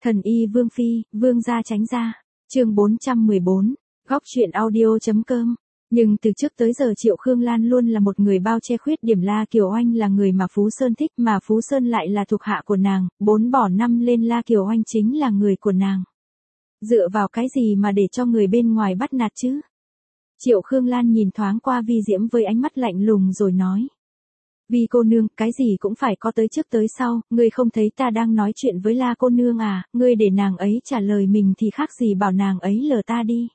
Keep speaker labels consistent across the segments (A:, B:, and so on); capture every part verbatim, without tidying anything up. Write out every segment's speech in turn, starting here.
A: Thần y Vương Phi, Vương gia tránh ra. Chương bốn trăm mười bốn, góc truyện audio.com. Nhưng từ trước tới giờ Triệu Khương Lan luôn là một người bao che khuyết điểm. La Kiều Oanh là người mà Phú Sơn thích, mà Phú Sơn lại là thuộc hạ của nàng, bốn bỏ năm lên La Kiều Oanh chính là người của nàng. Dựa vào cái gì mà để cho người bên ngoài bắt nạt chứ? Triệu Khương Lan nhìn thoáng qua Vi Diễm với ánh mắt lạnh lùng rồi nói. Vi cô nương, cái gì cũng phải có tới trước tới sau, ngươi không thấy ta đang nói chuyện với La cô nương à, ngươi để nàng ấy trả lời mình thì khác gì bảo nàng ấy lừa ta đi.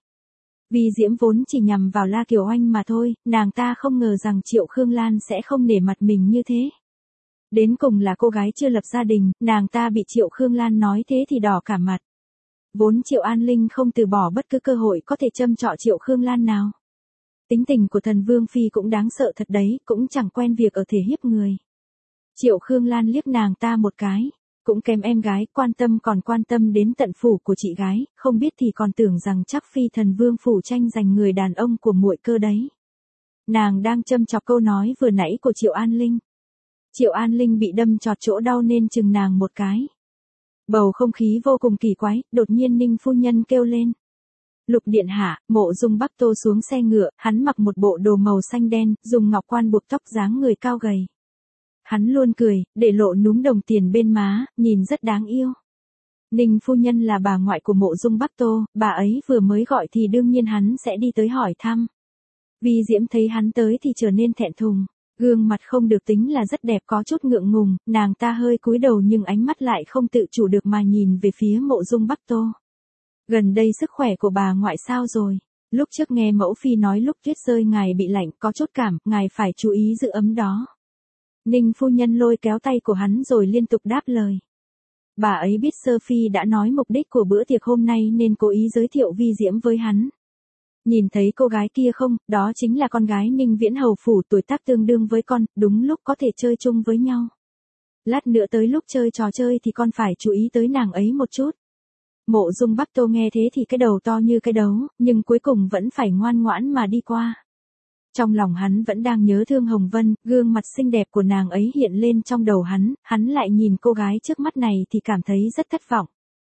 A: Vi Diễm vốn chỉ nhằm vào La Kiều Oanh mà thôi, nàng ta không ngờ rằng Triệu Khương Lan sẽ không nể mặt mình như thế. Đến cùng là cô gái chưa lập gia đình, nàng ta bị Triệu Khương Lan nói thế thì đỏ cả mặt. Vốn Triệu An Linh không từ bỏ bất cứ cơ hội có thể châm chọ Triệu Khương Lan nào. Tính tình của thần Vương Phi cũng đáng sợ thật đấy, cũng chẳng quen việc ở thể hiếp người. Triệu Khương Lan liếc nàng ta một cái, cũng kém em gái, quan tâm còn quan tâm đến tận phủ của chị gái, không biết thì còn tưởng rằng chắc Phi thần Vương phủ tranh giành người đàn ông của muội cơ đấy. Nàng đang châm chọc câu nói vừa nãy của Triệu An Linh. Triệu An Linh bị đâm chọt chỗ đau nên chừng nàng một cái. Bầu không khí vô cùng kỳ quái, đột nhiên Ninh phu nhân kêu lên. Lục điện hạ, Mộ Dung Bắc Tô xuống xe ngựa, hắn mặc một bộ đồ màu xanh đen, dùng ngọc quan buộc tóc, dáng người cao gầy. Hắn luôn cười, để lộ núm đồng tiền bên má, nhìn rất đáng yêu. Ninh phu nhân là bà ngoại của Mộ Dung Bắc Tô, bà ấy vừa mới gọi thì đương nhiên hắn sẽ đi tới hỏi thăm. Vi Diễm thấy hắn tới thì trở nên thẹn thùng, gương mặt không được tính là rất đẹp, có chút ngượng ngùng, nàng ta hơi cúi đầu nhưng ánh mắt lại không tự chủ được mà nhìn về phía Mộ Dung Bắc Tô. Gần đây sức khỏe của bà ngoại sao rồi? Lúc trước nghe mẫu phi nói lúc tuyết rơi ngài bị lạnh, có chút cảm, ngài phải chú ý giữ ấm đó. Ninh phu nhân lôi kéo tay của hắn rồi liên tục đáp lời. Bà ấy biết Sơ Phi đã nói mục đích của bữa tiệc hôm nay nên cố ý giới thiệu Vi Diễm với hắn. Nhìn thấy cô gái kia không, đó chính là con gái Ninh Viễn Hầu phủ, tuổi tác tương đương với con, đúng lúc có thể chơi chung với nhau. Lát nữa tới lúc chơi trò chơi thì con phải chú ý tới nàng ấy một chút. Mộ Dung Bắc Tô nghe thế thì cái đầu to như cái đấu, nhưng cuối cùng vẫn phải ngoan ngoãn mà đi qua. Trong lòng hắn vẫn đang nhớ thương Hồng Vân, gương mặt xinh đẹp của nàng ấy hiện lên trong đầu hắn, hắn lại nhìn cô gái trước mắt này thì cảm thấy rất thất vọng.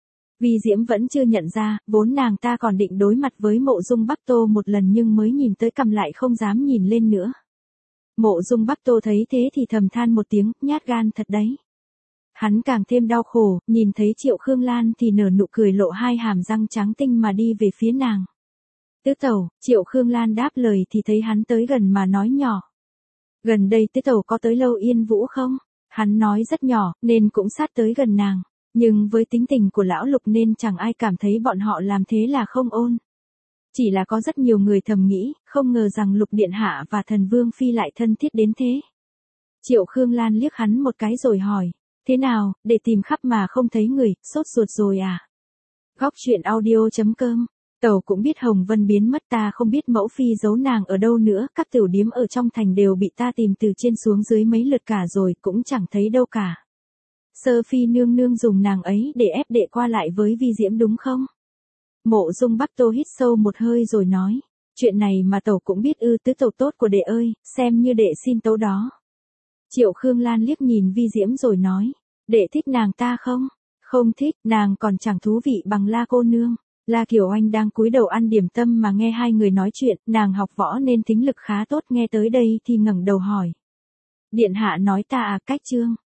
A: Vi Diễm vẫn chưa nhận ra, vốn nàng ta còn định đối mặt với Mộ Dung Bắc Tô một lần nhưng mới nhìn tới cầm lại không dám nhìn lên nữa. Mộ Dung Bắc Tô thấy thế thì thầm than một tiếng, nhát gan thật đấy. Hắn càng thêm đau khổ, nhìn thấy Triệu Khương Lan thì nở nụ cười lộ hai hàm răng trắng tinh mà đi về phía nàng. Tứ tẩu, Triệu Khương Lan đáp lời thì thấy hắn tới gần mà nói nhỏ. Gần đây tứ tẩu có tới Lâu Yên Vũ không? Hắn nói rất nhỏ, nên cũng sát tới gần nàng. Nhưng với tính tình của lão Lục nên chẳng ai cảm thấy bọn họ làm thế là không ôn. Chỉ là có rất nhiều người thầm nghĩ, không ngờ rằng Lục Điện Hạ và thần Vương Phi lại thân thiết đến thế. Triệu Khương Lan liếc hắn một cái rồi hỏi. Thế nào, để tìm khắp mà không thấy người, sốt ruột rồi à? Góc truyện audio.com. Tàu cũng biết Hồng Vân biến mất, ta không biết mẫu phi giấu nàng ở đâu nữa, các tiểu điếm ở trong thành đều bị ta tìm từ trên xuống dưới mấy lượt cả rồi, cũng chẳng thấy đâu cả. Sơ Phi nương nương dùng nàng ấy để ép đệ qua lại với Vi Diễm đúng không? Mộ Dung Bắc Tô hít sâu một hơi rồi nói. Chuyện này mà tàu cũng biết ư? Tứ tàu tốt của đệ ơi, xem như đệ xin tấu đó. Triệu Khương Lan liếc nhìn Vi Diễm rồi nói, đệ thích nàng ta không? Không thích, nàng còn chẳng thú vị bằng La cô nương. La Kiều Oanh đang cúi đầu ăn điểm tâm mà nghe hai người nói chuyện, nàng học võ nên thính lực khá tốt, nghe tới đây thì ngẩng đầu hỏi. Điện hạ nói ta à? Cách chương.